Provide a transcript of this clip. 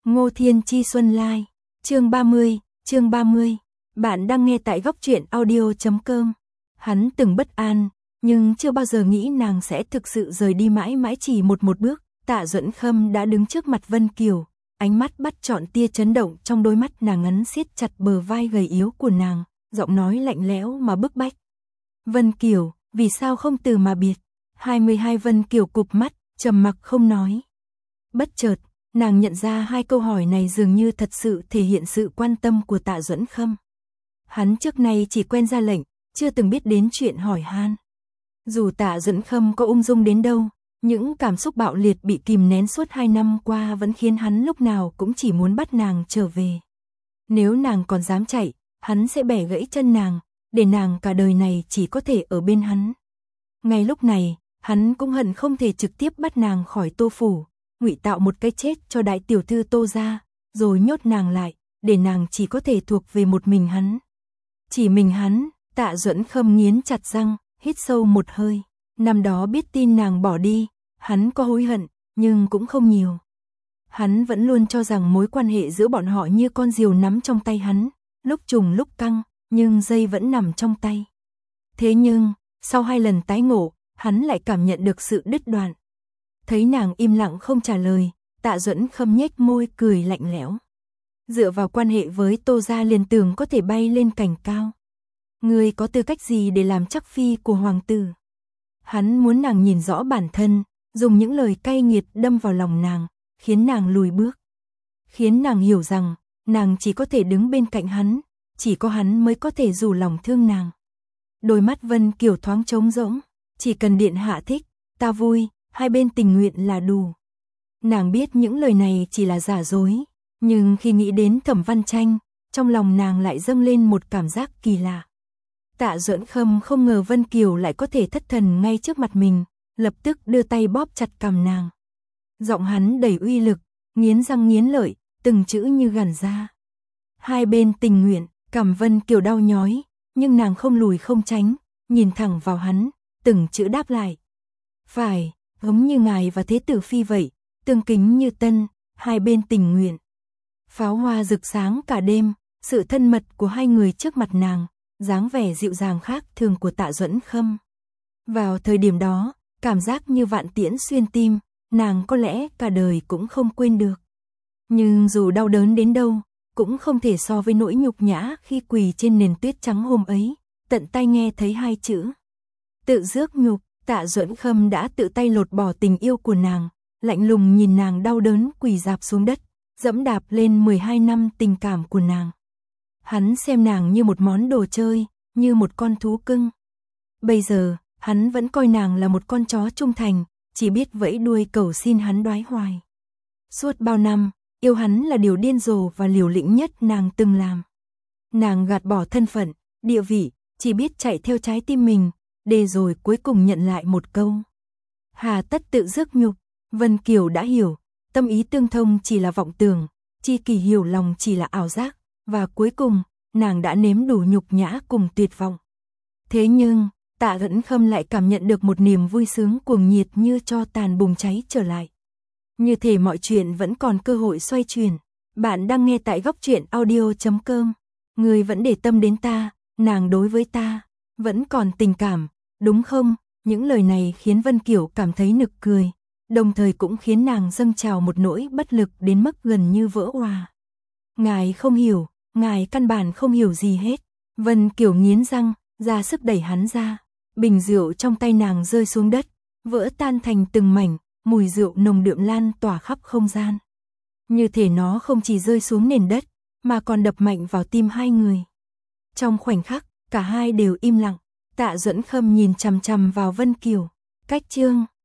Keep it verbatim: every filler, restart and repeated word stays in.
Ngô Thiên Chi Xuân Lai, chương ba mươi, chương ba mươi. Bạn đang nghe tại góc truyện audio chấm com. Hắn từng bất an, nhưng chưa bao giờ nghĩ nàng sẽ thực sự rời đi mãi mãi chỉ một một bước. Tạ Duẫn Khâm đã đứng trước mặt Vân Kiều, ánh mắt bắt trọn tia chấn động trong đôi mắt nàng ngắn siết chặt bờ vai gầy yếu của nàng, giọng nói lạnh lẽo mà bức bách. Vân Kiều, vì sao không từ mà biệt? hai mươi hai Vân Kiều cụp mắt, trầm mặc không nói. Bất chợt, nàng nhận ra hai câu hỏi này dường như thật sự thể hiện sự quan tâm của Tạ Duẫn Khâm. Hắn trước nay chỉ quen ra lệnh, chưa từng biết đến chuyện hỏi han. Dù Tạ Duẫn Khâm có ung dung đến đâu, những cảm xúc bạo liệt bị kìm nén suốt hai năm qua vẫn khiến hắn lúc nào cũng chỉ muốn bắt nàng trở về. Nếu nàng còn dám chạy, hắn sẽ bẻ gãy chân nàng, để nàng cả đời này chỉ có thể ở bên hắn. Ngay lúc này, hắn cũng hận không thể trực tiếp bắt nàng khỏi Tô phủ, ngụy tạo một cái chết cho đại tiểu thư Tô gia, rồi nhốt nàng lại, để nàng chỉ có thể thuộc về một mình hắn. Chỉ mình hắn. Tạ Duẫn Khâm nghiến chặt răng, hít sâu một hơi. Năm đó biết tin nàng bỏ đi, hắn có hối hận, nhưng cũng không nhiều. Hắn vẫn luôn cho rằng mối quan hệ giữa bọn họ như con diều nắm trong tay hắn, lúc trùng lúc căng, nhưng dây vẫn nằm trong tay. Thế nhưng, sau hai lần tái ngộ, hắn lại cảm nhận được sự đứt đoạn. Thấy nàng im lặng không trả lời, Tạ Duẫn Khâm nhếch môi cười lạnh lẽo. Dựa vào quan hệ với Tô gia liền tưởng có thể bay lên cành cao. Ngươi có tư cách gì để làm chắc phi của hoàng tử? Hắn muốn nàng nhìn rõ bản thân, dùng những lời cay nghiệt đâm vào lòng nàng, khiến nàng lùi bước. Khiến nàng hiểu rằng, nàng chỉ có thể đứng bên cạnh hắn, chỉ có hắn mới có thể rủ lòng thương nàng. Đôi mắt Vân Kiều thoáng trống rỗng, chỉ cần điện hạ thích, ta vui, hai bên tình nguyện là đủ. Nàng biết những lời này chỉ là giả dối, nhưng khi nghĩ đến Thẩm Văn Tranh, trong lòng nàng lại dâng lên một cảm giác kỳ lạ. Tạ Duẫn Khâm không ngờ Vân Kiều lại có thể thất thần ngay trước mặt mình, lập tức đưa tay bóp chặt cằm nàng. Giọng hắn đầy uy lực, nghiến răng nghiến lợi, từng chữ như gằn ra. Hai bên tình nguyện, cằm Vân Kiều đau nhói, nhưng nàng không lùi không tránh, nhìn thẳng vào hắn, từng chữ đáp lại. Phải, giống như ngài và thế tử phi vậy, tương kính như tân, hai bên tình nguyện. Pháo hoa rực sáng cả đêm, sự thân mật của hai người trước mặt nàng, dáng vẻ dịu dàng khác thường của Tạ Duẫn Khâm. Vào thời điểm đó, cảm giác như vạn tiễn xuyên tim, nàng có lẽ cả đời cũng không quên được. Nhưng dù đau đớn đến đâu, cũng không thể so với nỗi nhục nhã khi quỳ trên nền tuyết trắng hôm ấy, tận tay nghe thấy hai chữ. Tự rước nhục. Tạ Duẫn Khâm đã tự tay lột bỏ tình yêu của nàng, lạnh lùng nhìn nàng đau đớn quỳ rạp xuống đất, dẫm đạp lên mười hai năm tình cảm của nàng. Hắn xem nàng như một món đồ chơi, như một con thú cưng. Bây giờ, hắn vẫn coi nàng là một con chó trung thành, chỉ biết vẫy đuôi cầu xin hắn đoái hoài. Suốt bao năm, yêu hắn là điều điên rồ và liều lĩnh nhất nàng từng làm. Nàng gạt bỏ thân phận, địa vị, chỉ biết chạy theo trái tim mình, để rồi cuối cùng nhận lại một câu. Hà tất tự rước nhục. Vân Kiều đã hiểu, tâm ý tương thông chỉ là vọng tưởng, tri kỷ hiểu lòng chỉ là ảo giác, và cuối cùng, nàng đã nếm đủ nhục nhã cùng tuyệt vọng. Thế nhưng, Tạ Duẫn Khâm lại cảm nhận được một niềm vui sướng cuồng nhiệt như tro tàn bùng cháy trở lại. Như thể mọi chuyện vẫn còn cơ hội xoay chuyển. Bạn đang nghe tại góc truyện audio chấm com. Người vẫn để tâm đến ta, nàng đối với ta, vẫn còn tình cảm, đúng không? Những lời này khiến Vân Kiều cảm thấy nực cười, đồng thời cũng khiến nàng dâng trào một nỗi bất lực đến mức gần như vỡ òa. Ngài không hiểu, ngài căn bản không hiểu gì hết. Vân Kiều nghiến răng, ra sức đẩy hắn ra. Bình rượu trong tay nàng rơi xuống đất, vỡ tan thành từng mảnh, mùi rượu nồng đượm lan tỏa khắp không gian. Như thể nó không chỉ rơi xuống nền đất, mà còn đập mạnh vào tim hai người. Trong khoảnh khắc, cả hai đều im lặng. Tạ Duẫn Khâm nhìn chằm chằm vào Vân Kiều. Cách chương